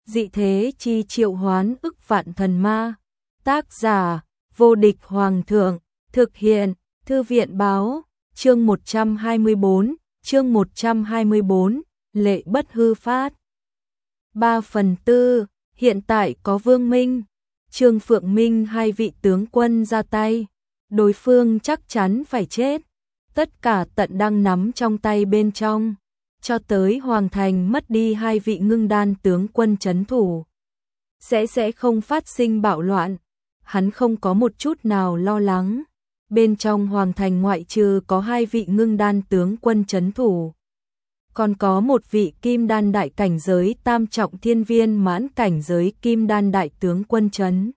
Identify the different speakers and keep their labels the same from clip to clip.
Speaker 1: dị thế chi triệu hoán ức vạn thần ma. Tác giả, vô địch hoàng thượng, thực hiện, thư viện báo, chương 124, lệ bất hư phát. 3/4, hiện tại có Vương Minh, Trương Phượng Minh hai vị tướng quân ra tay, đối phương chắc chắn phải chết, tất cả tận đang nắm trong tay bên trong, cho tới Hoàng Thành mất đi hai vị ngưng đan tướng quân trấn thủ. Sẽ không phát sinh bạo loạn, hắn không có một chút nào lo lắng, bên trong Hoàng Thành ngoại trừ có hai vị ngưng đan tướng quân trấn thủ. Còn có một vị kim đan đại cảnh giới tam trọng thiên viên mãn cảnh giới kim đan đại tướng quân trấn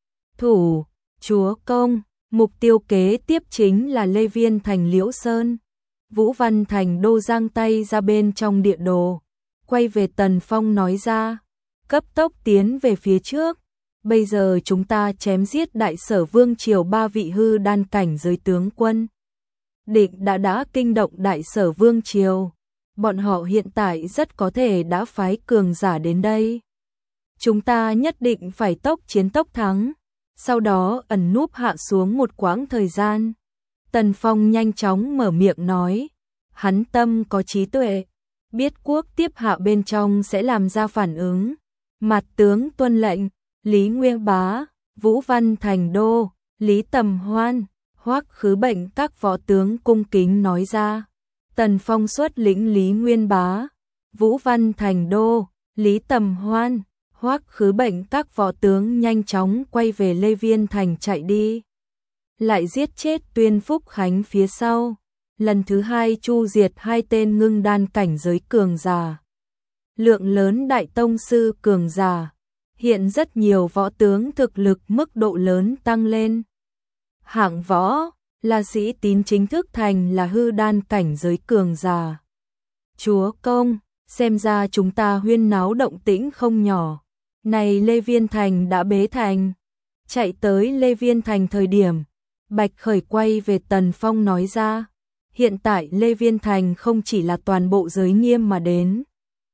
Speaker 1: thủ, chúa công, mục tiêu kế tiếp chính là Lê Viên thành Liễu Sơn. Vũ Văn Thành Đô giang tay ra bên trong địa đồ, quay về Tần Phong nói ra, cấp tốc tiến về phía trước, bây giờ chúng ta chém giết đại sở vương triều ba vị hư đan cảnh giới tướng quân. Định đã kinh động đại sở vương triều. Bọn họ hiện tại rất có thể đã phái cường giả đến đây. Chúng ta nhất định phải tốc chiến tốc thắng, sau đó ẩn núp hạ xuống một quãng thời gian. Tần Phong nhanh chóng mở miệng nói, hắn tâm có trí tuệ, biết quốc tiếp hạ bên trong sẽ làm ra phản ứng. Mặt tướng tuân lệnh, Lý Nguyên Bá, Vũ Văn Thành Đô, Lý Tầm Hoan, Hoắc Khứ Bệnh các võ tướng cung kính nói ra. Tần Phong xuất lĩnh Lý Nguyên Bá, Vũ Văn Thành Đô, Lý Tầm Hoan, Hoắc Khứ Bệnh các võ tướng nhanh chóng quay về Lê Viên thành chạy đi. Lại giết chết Tuyên Phúc Khánh phía sau, lần thứ hai chu diệt hai tên ngưng đan cảnh giới cường giả. Lượng lớn đại tông sư cường giả, hiện rất nhiều võ tướng thực lực mức độ lớn tăng lên. Hạng võ là sĩ tín chính thức thành là hư đan cảnh giới cường giả. Chúa công, xem ra chúng ta huyên náo động tĩnh không nhỏ. Này Lê Viên thành đã bế thành. Chạy tới Lê Viên thành thời điểm, Bạch Khởi quay về Tần Phong nói ra, hiện tại Lê Viên thành không chỉ là toàn bộ giới nghiêm mà đến,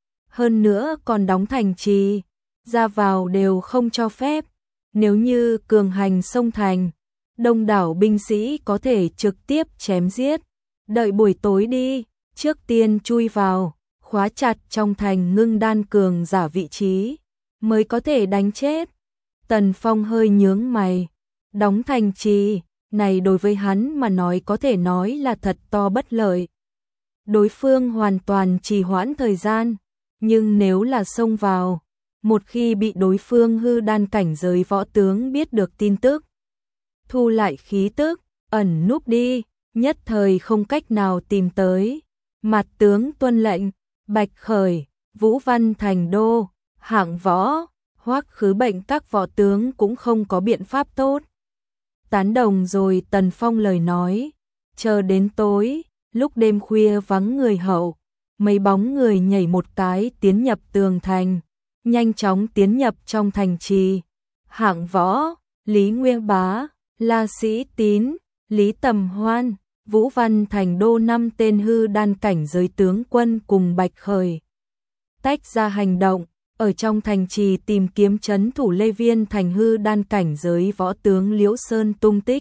Speaker 1: hơn nữa còn đóng thành trì, ra vào đều không cho phép. Nếu như cường hành xông thành, đông đảo binh sĩ có thể trực tiếp chém giết. Đợi buổi tối đi, trước tiên chui vào, khóa chặt trong thành ngưng đan cường giả vị trí, mới có thể đánh chết. Tần Phong hơi nhướng mày, đóng thành trì, này đối với hắn mà nói có thể nói là thật to bất lợi. Đối phương hoàn toàn trì hoãn thời gian, nhưng nếu là xông vào, một khi bị đối phương hư đan cảnh giới võ tướng biết được tin tức, thu lại khí tức, ẩn núp đi, nhất thời không cách nào tìm tới. Mặt tướng tuân lệnh, Bạch Khởi, Vũ Văn Thành Đô, Hạng Võ, Hoắc Khứ Bệnh các võ tướng cũng không có biện pháp tốt. Tán đồng rồi Tần Phong lời nói, chờ đến tối, lúc đêm khuya vắng người hậu, mấy bóng người nhảy một cái tiến nhập tường thành, nhanh chóng tiến nhập trong thành trì. Hạng Võ, Lý Nguyên Bá, La Sĩ Tín, Lý Tầm Hoan, Vũ Văn Thành Đô 5 tên hư đan cảnh giới tướng quân cùng Bạch Khởi tách ra hành động, ở trong thành trì tìm kiếm trấn thủ Lê Viên thành hư đan cảnh giới võ tướng Liễu Sơn tung tích.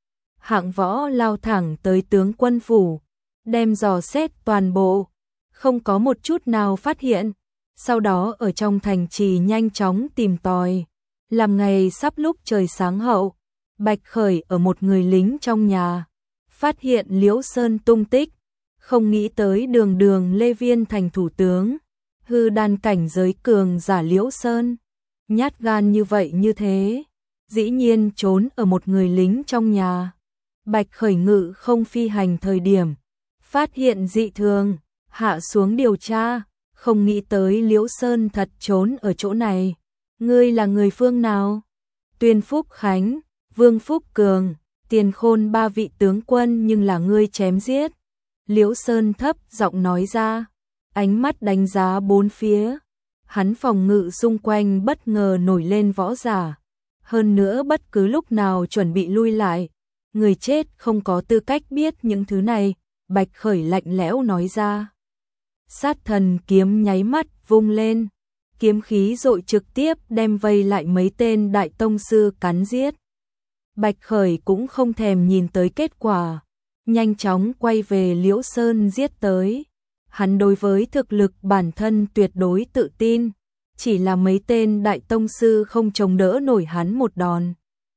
Speaker 1: Hạng Võ lao thẳng tới tướng quân phủ, đem dò xét toàn bộ, không có một chút nào phát hiện. Sau đó ở trong thành trì nhanh chóng tìm tòi. Làm ngày sắp lúc trời sáng hậu, Bạch Khởi ở một người lính trong nhà, phát hiện Liễu Sơn tung tích, không nghĩ tới đường Lê Viên thành thủ tướng, hư đan cảnh giới cường giả Liễu Sơn, nhát gan như vậy như thế, dĩ nhiên trốn ở một người lính trong nhà. Bạch Khởi ngự không phi hành thời điểm, phát hiện dị thường, hạ xuống điều tra, không nghĩ tới Liễu Sơn thật trốn ở chỗ này. Ngươi là người phương nào? Tuyên Phúc Khánh, Vương Phúc Cường, Tiền Khôn ba vị tướng quân nhưng là ngươi chém giết. Liễu Sơn thấp giọng nói ra, ánh mắt đánh giá bốn phía. Hắn phòng ngự xung quanh bất ngờ nổi lên võ giả. Hơn nữa bất cứ lúc nào chuẩn bị lui lại. Người chết không có tư cách biết những thứ này, Bạch Khởi lạnh lẽo nói ra. Sát thần kiếm nháy mắt vung lên. kiếm khí dội trực tiếp đem vây lại mấy tên đại tông sư cắn giết. Bạch Khởi cũng không thèm nhìn tới kết quả, nhanh chóng quay về Liễu Sơn giết tới. Hắn đối với thực lực bản thân tuyệt đối tự tin, chỉ là mấy tên đại tông sư không chống đỡ nổi hắn một đòn.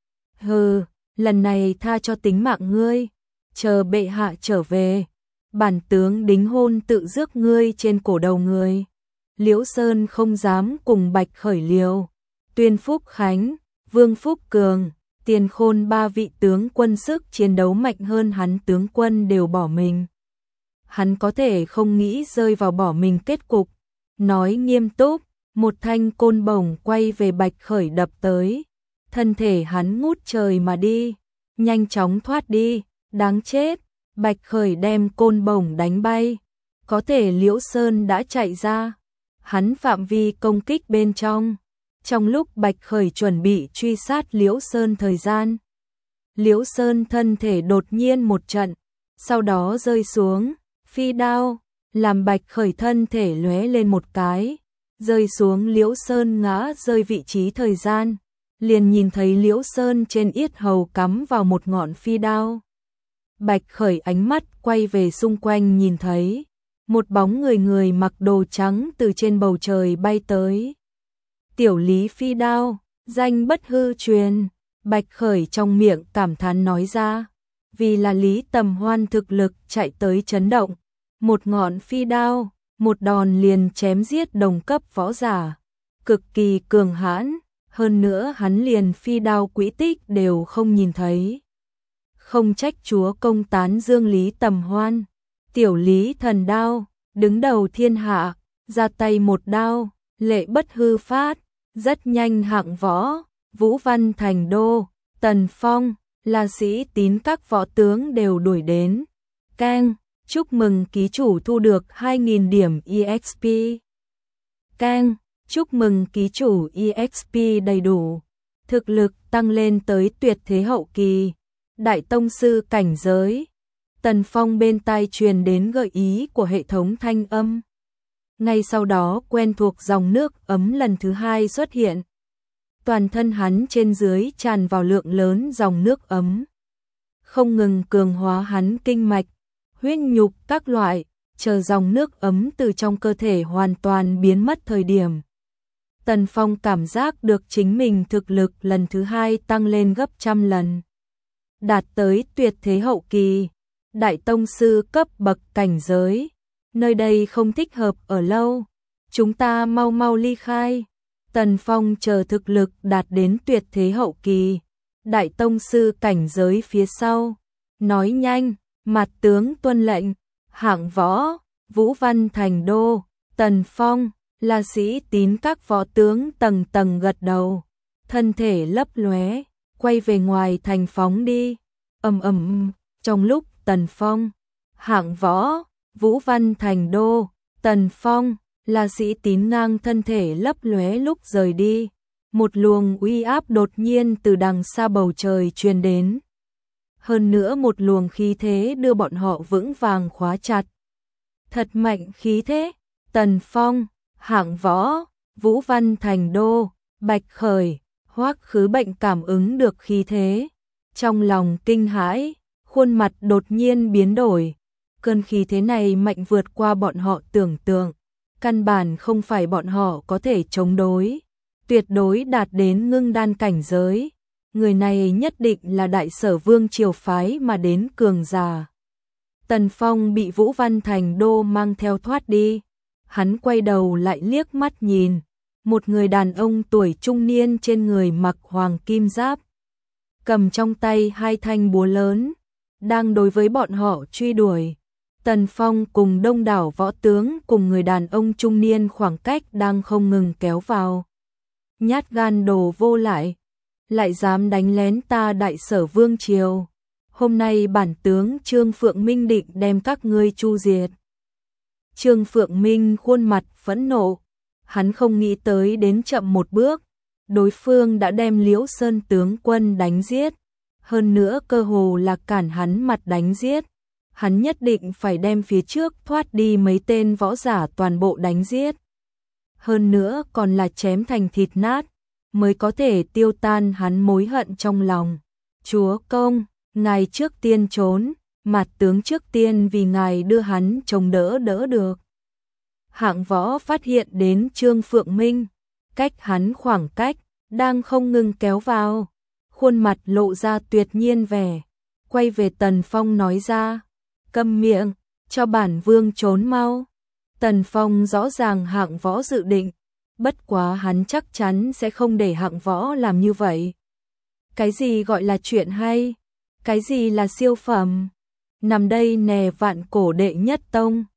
Speaker 1: Hừ, lần này tha cho tính mạng ngươi, chờ bệ hạ trở về, bản tướng đính hôn tự rước ngươi trên cổ đầu người. Liễu Sơn không dám cùng Bạch Khởi liều. Tuyên Phúc Khánh, Vương Phúc Cường, Tiền Khôn ba vị tướng quân sức chiến đấu mạnh hơn hắn tướng quân đều bỏ mình. Hắn có thể không nghĩ rơi vào bỏ mình kết cục. Nói nghiêm túc, một thanh côn bổng quay về Bạch Khởi đập tới. Thân thể hắn ngút trời mà đi, nhanh chóng thoát đi, đáng chết. Bạch Khởi đem côn bổng đánh bay. Có thể Liễu Sơn đã chạy ra. Hắn phạm vi công kích bên trong. Trong lúc Bạch Khởi chuẩn bị truy sát Liễu Sơn thời gian, Liễu Sơn thân thể đột nhiên một trận, sau đó rơi xuống, phi đao, làm Bạch Khởi thân thể lóe lên một cái, rơi xuống Liễu Sơn ngã rơi vị trí thời gian, liền nhìn thấy Liễu Sơn trên yết hầu cắm vào một ngọn phi đao. Bạch Khởi ánh mắt quay về xung quanh nhìn thấy, một bóng người mặc đồ trắng từ trên bầu trời bay tới. Tiểu Lý phi đao, danh bất hư truyền, Bạch Khởi trong miệng cảm thán nói ra, vì là Lý Tầm Hoan thực lực chạy tới chấn động, một ngọn phi đao, một đòn liền chém giết đồng cấp võ giả, cực kỳ cường hãn, hơn nữa hắn liền phi đao quỹ tích đều không nhìn thấy. Không trách chúa công tán dương Lý Tầm Hoan, Tiểu Lý thần đao, đứng đầu thiên hạ, ra tay một đao, lệ bất hư phát, rất nhanh hạng võ, Vũ Văn Thành Đô, Tần Phong, La Sĩ Tín các võ tướng đều đuổi đến. Keng, chúc mừng ký chủ thu được 2.000 điểm EXP. Keng, chúc mừng ký chủ EXP đầy đủ. Thực lực tăng lên tới tuyệt thế hậu kỳ, đại tông sư cảnh giới. Tần Phong bên tai truyền đến gợi ý của hệ thống thanh âm. Ngay sau đó quen thuộc dòng nước ấm lần thứ hai xuất hiện. Toàn thân hắn trên dưới tràn vào lượng lớn dòng nước ấm. Không ngừng cường hóa hắn kinh mạch, huyết nhục các loại, chờ dòng nước ấm từ trong cơ thể hoàn toàn biến mất thời điểm. Tần Phong cảm giác được chính mình thực lực lần thứ hai tăng lên gấp trăm lần. Đạt tới tuyệt thế hậu kỳ, đại tông sư cấp bậc cảnh giới. Nơi đây không thích hợp ở lâu, chúng ta mau mau ly khai. Tần Phong chờ thực lực đạt đến tuyệt thế hậu kỳ, đại tông sư cảnh giới phía sau. Nói nhanh, mặt tướng tuân lệnh, hạng võ, Vũ Văn Thành Đô, Tần Phong, La Sĩ Tín các võ tướng tầng tầng gật đầu, thân thể lấp lóe, quay về ngoài thành phóng đi. Trong lúc Tần Phong, hạng võ, Vũ Văn Thành Đô, Tần Phong, La Sĩ Tín ngang thân thể lấp lóe lúc rời đi, một luồng uy áp đột nhiên từ đằng xa bầu trời truyền đến. Hơn nữa một luồng khí thế đưa bọn họ vững vàng khóa chặt. Thật mạnh khí thế, Tần Phong, hạng võ, Vũ Văn Thành Đô, Bạch Khởi, Hoắc Khứ Bệnh cảm ứng được khí thế. Trong lòng kinh hãi, khuôn mặt đột nhiên biến đổi. Cơn khí thế này mạnh vượt qua bọn họ tưởng tượng, căn bản không phải bọn họ có thể chống đối, tuyệt đối đạt đến ngưng đan cảnh giới. Người này nhất định là đại sở vương triều phái mà đến cường giả. Tần Phong bị Vũ Văn Thành Đô mang theo thoát đi, hắn quay đầu lại liếc mắt nhìn, một người đàn ông tuổi trung niên trên người mặc hoàng kim giáp, cầm trong tay hai thanh búa lớn, đang đối với bọn họ truy đuổi. Tần Phong cùng đông đảo võ tướng cùng người đàn ông trung niên khoảng cách đang không ngừng kéo vào. Nhát gan đồ vô lại dám đánh lén ta đại sở vương triều. Hôm nay bản tướng Trương Phượng Minh định đem các ngươi chu diệt. Trương Phượng Minh khuôn mặt phẫn nộ, hắn không nghĩ tới đến chậm một bước, đối phương đã đem Liễu Sơn tướng quân đánh giết, hơn nữa cơ hồ là cản hắn mặt đánh giết. Hắn nhất định phải đem phía trước thoát đi mấy tên võ giả toàn bộ đánh giết. hơn nữa còn là chém thành thịt nát, mới có thể tiêu tan hắn mối hận trong lòng. Chúa công, ngài trước tiên trốn, Mạt tướng trước tiên vì ngài đưa hắn chống đỡ được. Hạng Võ phát hiện đến Trương Phượng Minh, cách hắn khoảng cách, đang không ngừng kéo vào, khuôn mặt lộ ra tuyệt nhiên vẻ, quay về Tần Phong nói ra, câm miệng, cho bản vương trốn mau. Tần Phong rõ ràng Hạng Võ dự định, bất quá hắn chắc chắn sẽ không để Hạng Võ làm như vậy. Cái gì gọi là chuyện hay? Cái gì là siêu phẩm? Nằm đây nè vạn cổ đệ nhất tông,